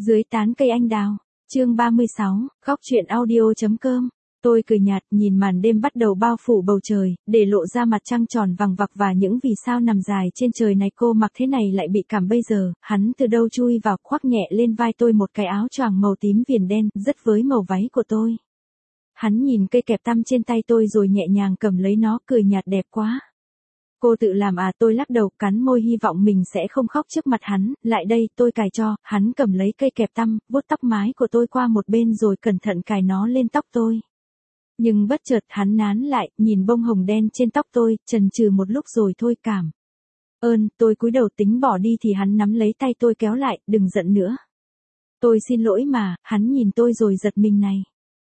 Dưới tán cây anh đào, chương 36, góc chuyện audio.com. Tôi cười nhạt nhìn màn đêm bắt đầu bao phủ bầu trời, để lộ ra mặt trăng tròn vằng vặc và những vì sao nằm dài trên trời này. Cô mặc thế này lại bị cảm bây giờ, hắn từ đâu chui vào khoác nhẹ lên vai tôi một cái áo choàng màu tím viền đen, rất với màu váy của tôi. Hắn nhìn cây kẹp tăm trên tay tôi rồi nhẹ nhàng cầm lấy nó, cười nhạt đẹp quá. Cô tự làm à? Tôi lắc đầu, cắn môi hy vọng mình sẽ không khóc trước mặt hắn. Lại đây, tôi cài cho. Hắn cầm lấy cây kẹp tăm, vuốt tóc mái của tôi qua một bên rồi cẩn thận cài nó lên tóc tôi. Nhưng bất chợt hắn nán lại, nhìn bông hồng đen trên tóc tôi, chần chừ một lúc rồi thôi cảm ơn. Tôi cúi đầu tính bỏ đi thì hắn nắm lấy tay tôi kéo lại, đừng giận nữa. Tôi xin lỗi mà. Hắn nhìn tôi rồi giật mình này.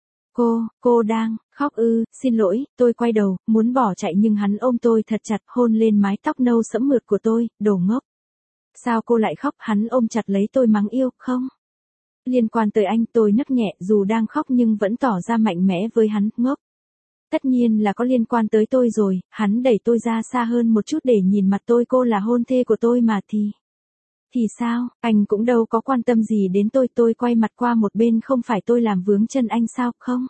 Cô đang khóc ư? Xin lỗi. Tôi quay đầu, muốn bỏ chạy nhưng hắn ôm tôi thật chặt, hôn lên mái tóc nâu sẫm mượt của tôi, đồ ngốc. Sao cô lại khóc? Hắn ôm chặt lấy tôi mắng yêu, không liên quan tới anh. Tôi nấc nhẹ, dù đang khóc nhưng vẫn tỏ ra mạnh mẽ với hắn, ngốc. Tất nhiên là có liên quan tới tôi rồi. Hắn đẩy tôi ra xa hơn một chút để nhìn mặt tôi. Cô là hôn thê của tôi mà thì sao? Anh cũng đâu có quan tâm gì đến tôi. Tôi quay mặt qua một bên, không phải tôi làm vướng chân anh sao? Không.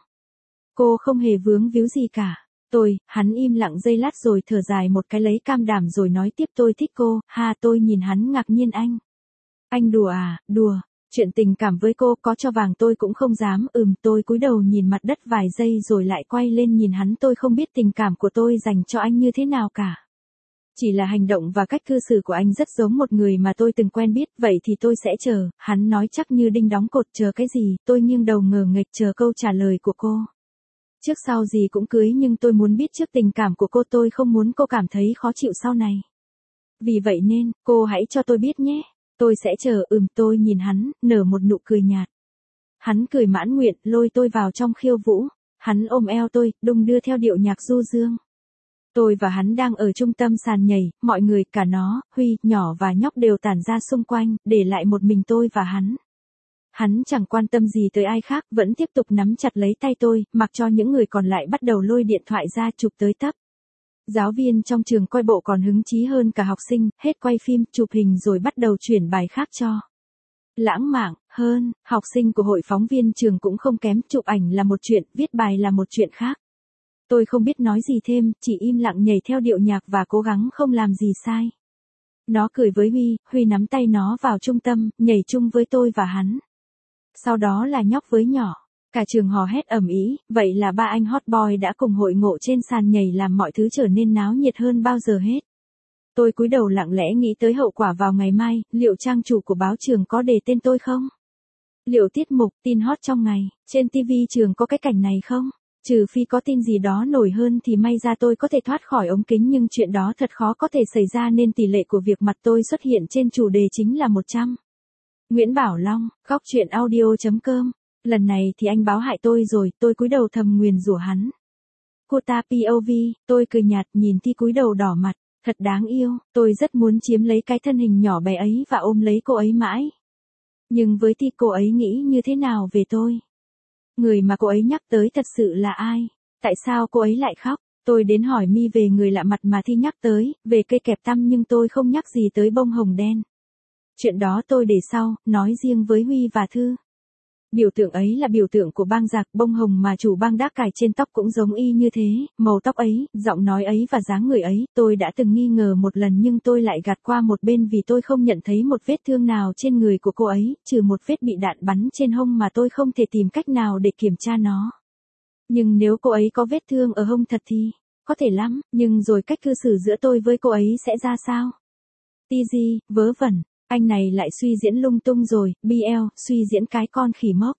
Cô không hề vướng víu gì cả. Hắn im lặng giây lát rồi thở dài một cái lấy cam đảm rồi nói tiếp, tôi thích cô. Ha, tôi nhìn hắn ngạc nhiên. Anh đùa à? Đùa. Chuyện tình cảm với cô có cho vàng tôi cũng không dám. Tôi cúi đầu nhìn mặt đất vài giây rồi lại quay lên nhìn hắn. Tôi không biết tình cảm của tôi dành cho anh như thế nào cả. Chỉ là hành động và cách cư xử của anh rất giống một người mà tôi từng quen biết. Vậy thì tôi sẽ chờ. Hắn nói chắc như đinh đóng cột. Chờ cái gì? Tôi nghiêng đầu ngờ nghệch chờ câu trả lời của cô. Trước sau gì cũng cưới, nhưng tôi muốn biết trước tình cảm của cô. Tôi không muốn cô cảm thấy khó chịu sau này. Vì vậy nên, cô hãy cho tôi biết nhé. Tôi sẽ chờ. Tôi nhìn hắn, nở một nụ cười nhạt. Hắn cười mãn nguyện, lôi tôi vào trong khiêu vũ. Hắn ôm eo tôi, đung đưa theo điệu nhạc du dương. Tôi và hắn đang ở trung tâm sàn nhảy, mọi người, cả nó, Huy, nhỏ và nhóc đều tản ra xung quanh, để lại một mình tôi và hắn. Hắn chẳng quan tâm gì tới ai khác, vẫn tiếp tục nắm chặt lấy tay tôi, mặc cho những người còn lại bắt đầu lôi điện thoại ra chụp tới tấp. Giáo viên trong trường coi bộ còn hứng chí hơn cả học sinh, hết quay phim, chụp hình rồi bắt đầu chuyển bài khác cho lãng mạn hơn. Học sinh của hội phóng viên trường cũng không kém, chụp ảnh là một chuyện, viết bài là một chuyện khác. Tôi không biết nói gì thêm, chỉ im lặng nhảy theo điệu nhạc và cố gắng không làm gì sai. Nó cười với Huy nắm tay nó vào trung tâm, nhảy chung với tôi và hắn. Sau đó là nhóc với nhỏ. Cả trường hò hét ầm ĩ, vậy là ba anh hot boy đã cùng hội ngộ trên sàn nhảy làm mọi thứ trở nên náo nhiệt hơn bao giờ hết. Tôi cúi đầu lặng lẽ nghĩ tới hậu quả vào ngày mai, liệu trang chủ của báo trường có đề tên tôi không? Liệu tiết mục, tin hot trong ngày, trên TV trường có cái cảnh này không? Trừ phi có tin gì đó nổi hơn thì may ra tôi có thể thoát khỏi ống kính, nhưng chuyện đó thật khó có thể xảy ra nên tỷ lệ của việc mặt tôi xuất hiện trên chủ đề chính là 100. Nguyễn Bảo Long, góc chuyện audio.com. Lần này thì anh báo hại tôi rồi. Tôi cúi đầu thầm nguyền rủa hắn. Cô ta POV. Tôi cười nhạt nhìn Thi cúi đầu đỏ mặt. Thật đáng yêu. Tôi rất muốn chiếm lấy cái thân hình nhỏ bé ấy và ôm lấy cô ấy mãi. Nhưng với Thi, cô ấy nghĩ như thế nào về tôi? Người mà cô ấy nhắc tới thật sự là ai? Tại sao cô ấy lại khóc? Tôi đến hỏi Mi về người lạ mặt mà Thi nhắc tới, về cây kẹp tăm, nhưng tôi không nhắc gì tới bông hồng đen. Chuyện đó tôi để sau, nói riêng với Huy và Thư. Biểu tượng ấy là biểu tượng của bang giặc, bông hồng mà chủ bang đã cài trên tóc cũng giống y như thế, màu tóc ấy, giọng nói ấy và dáng người ấy. Tôi đã từng nghi ngờ một lần nhưng tôi lại gạt qua một bên vì tôi không nhận thấy một vết thương nào trên người của cô ấy, trừ một vết bị đạn bắn trên hông mà tôi không thể tìm cách nào để kiểm tra nó. Nhưng nếu cô ấy có vết thương ở hông thật thì, có thể lắm, nhưng rồi cách cư xử giữa tôi với cô ấy sẽ ra sao? TG, vớ vẩn. Anh này lại suy diễn lung tung rồi. BL, suy diễn cái con khỉ mốc.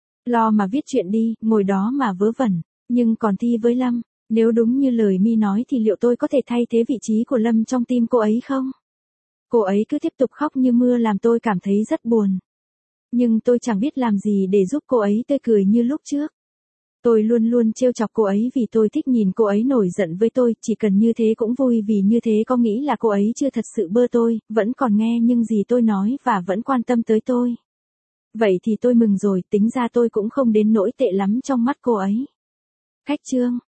Lo mà viết chuyện đi, ngồi đó mà vớ vẩn. Nhưng còn Thi với Lâm, nếu đúng như lời Mi nói thì liệu tôi có thể thay thế vị trí của Lâm trong tim cô ấy không? Cô ấy cứ tiếp tục khóc như mưa làm tôi cảm thấy rất buồn. Nhưng tôi chẳng biết làm gì để giúp cô ấy tươi cười như lúc trước. Tôi luôn luôn trêu chọc cô ấy vì tôi thích nhìn cô ấy nổi giận với tôi, chỉ cần như thế cũng vui vì như thế có nghĩ là cô ấy chưa thật sự bơ tôi, vẫn còn nghe những gì tôi nói và vẫn quan tâm tới tôi. Vậy thì tôi mừng rồi, tính ra tôi cũng không đến nỗi tệ lắm trong mắt cô ấy. Khách trương,